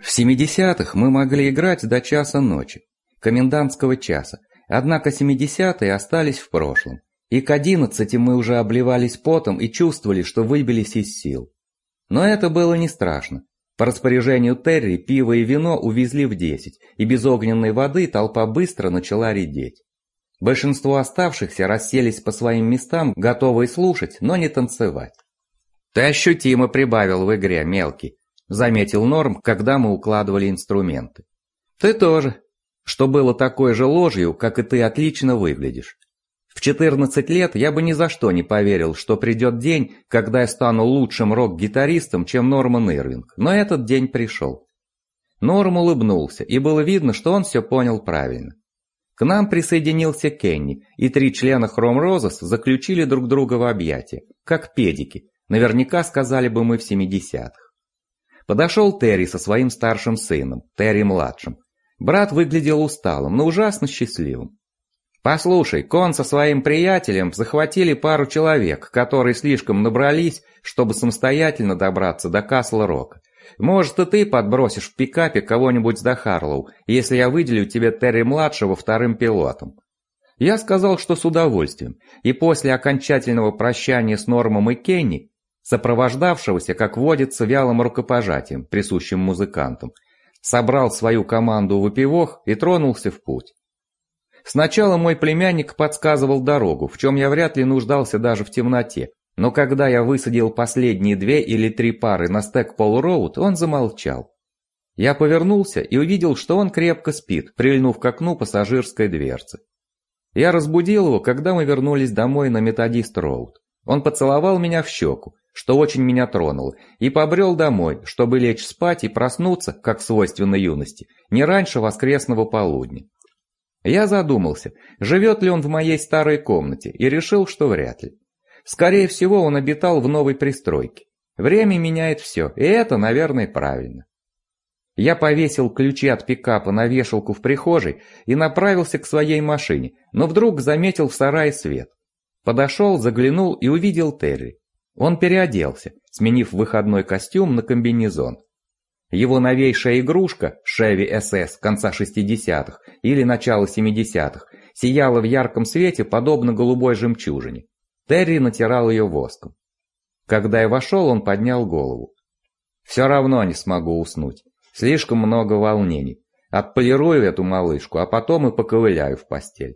В 70-х мы могли играть до часа ночи, комендантского часа, однако 70-е остались в прошлом, и к 11 мы уже обливались потом и чувствовали, что выбились из сил. Но это было не страшно. По распоряжению Терри пиво и вино увезли в 10, и без огненной воды толпа быстро начала редеть. Большинство оставшихся расселись по своим местам, готовые слушать, но не танцевать. «Ты ощутимо прибавил в игре, мелкий», — заметил Норм, когда мы укладывали инструменты. «Ты тоже. Что было такой же ложью, как и ты отлично выглядишь. В 14 лет я бы ни за что не поверил, что придет день, когда я стану лучшим рок-гитаристом, чем Норман Ирвинг, но этот день пришел». Норм улыбнулся, и было видно, что он все понял правильно. К нам присоединился Кенни, и 3 члена Хром Розес заключили друг друга в объятия, как педики, наверняка сказали бы мы в 70-х. Подошел Терри со своим старшим сыном, Терри-младшим. Брат выглядел усталым, но ужасно счастливым. «Послушай, Кон со своим приятелем захватили пару человек, которые слишком набрались, чтобы самостоятельно добраться до Касл-Рока. Может, и ты подбросишь в пикапе кого-нибудь до Харлоу, если я выделю тебе Терри-младшего вторым пилотом». Я сказал, что с удовольствием, и после окончательного прощания с Нормом и Кенни, сопровождавшегося, как водится, вялым рукопожатием, присущим музыкантам, собрал свою команду выпивох и тронулся в путь. Сначала мой племянник подсказывал дорогу, в чем я вряд ли нуждался даже в темноте, но когда я высадил последние 2 или 3 пары на Стэкпол-Роуд, он замолчал. Я повернулся и увидел, что он крепко спит, прильнув к окну пассажирской дверцы. Я разбудил его, когда мы вернулись домой на Методист-Роуд. Он поцеловал меня в щеку, что очень меня тронуло, и побрел домой, чтобы лечь спать и проснуться, как свойственно юности, не раньше воскресного полудня. Я задумался, живет ли он в моей старой комнате, и решил, что вряд ли. Скорее всего, он обитал в новой пристройке. Время меняет все, и это, наверное, правильно. Я повесил ключи от пикапа на вешалку в прихожей и направился к своей машине, но вдруг заметил в сарае свет. Подошел, заглянул и увидел Терри. Он переоделся, сменив выходной костюм на комбинезон. Его новейшая игрушка, Chevy SS конца 60-х или начала 70-х, сияла в ярком свете, подобно голубой жемчужине. Терри натирал ее воском. Когда я вошел, он поднял голову. «Все равно не смогу уснуть. Слишком много волнений. Отполирую эту малышку, а потом и поковыляю в постель».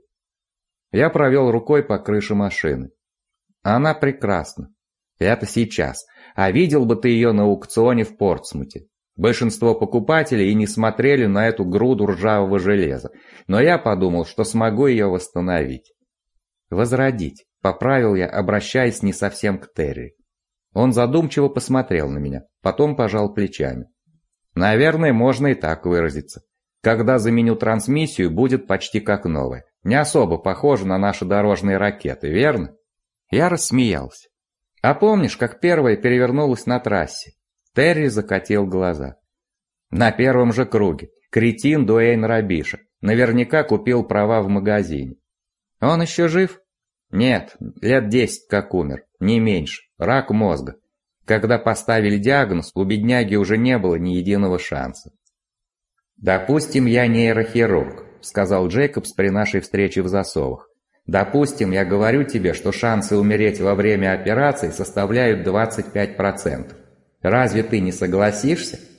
Я провел рукой по крыше машины. Она прекрасна. Это сейчас. А видел бы ты ее на аукционе в Портсмуте. Большинство покупателей и не смотрели на эту груду ржавого железа, но я подумал, что смогу ее восстановить. «Возродить», — поправил я, обращаясь не совсем к Терри. Он задумчиво посмотрел на меня, потом пожал плечами. «Наверное, можно и так выразиться. Когда заменю трансмиссию, будет почти как новая. Не особо похоже на наши дорожные ракеты, верно?» Я рассмеялся. «А помнишь, как первая перевернулась на трассе?» Терри закатил глаза. «На первом же круге. Кретин Дуэйн Рабиша. Наверняка купил права в магазине». «Он еще жив?» «Нет, лет 10 как умер. Не меньше. Рак мозга. Когда поставили диагноз, у бедняги уже не было ни единого шанса». «Допустим, я нейрохирург», — сказал Джейкобс при нашей встрече в Засовах. «Допустим, я говорю тебе, что шансы умереть во время операции составляют 25%. Разве ты не согласишься?»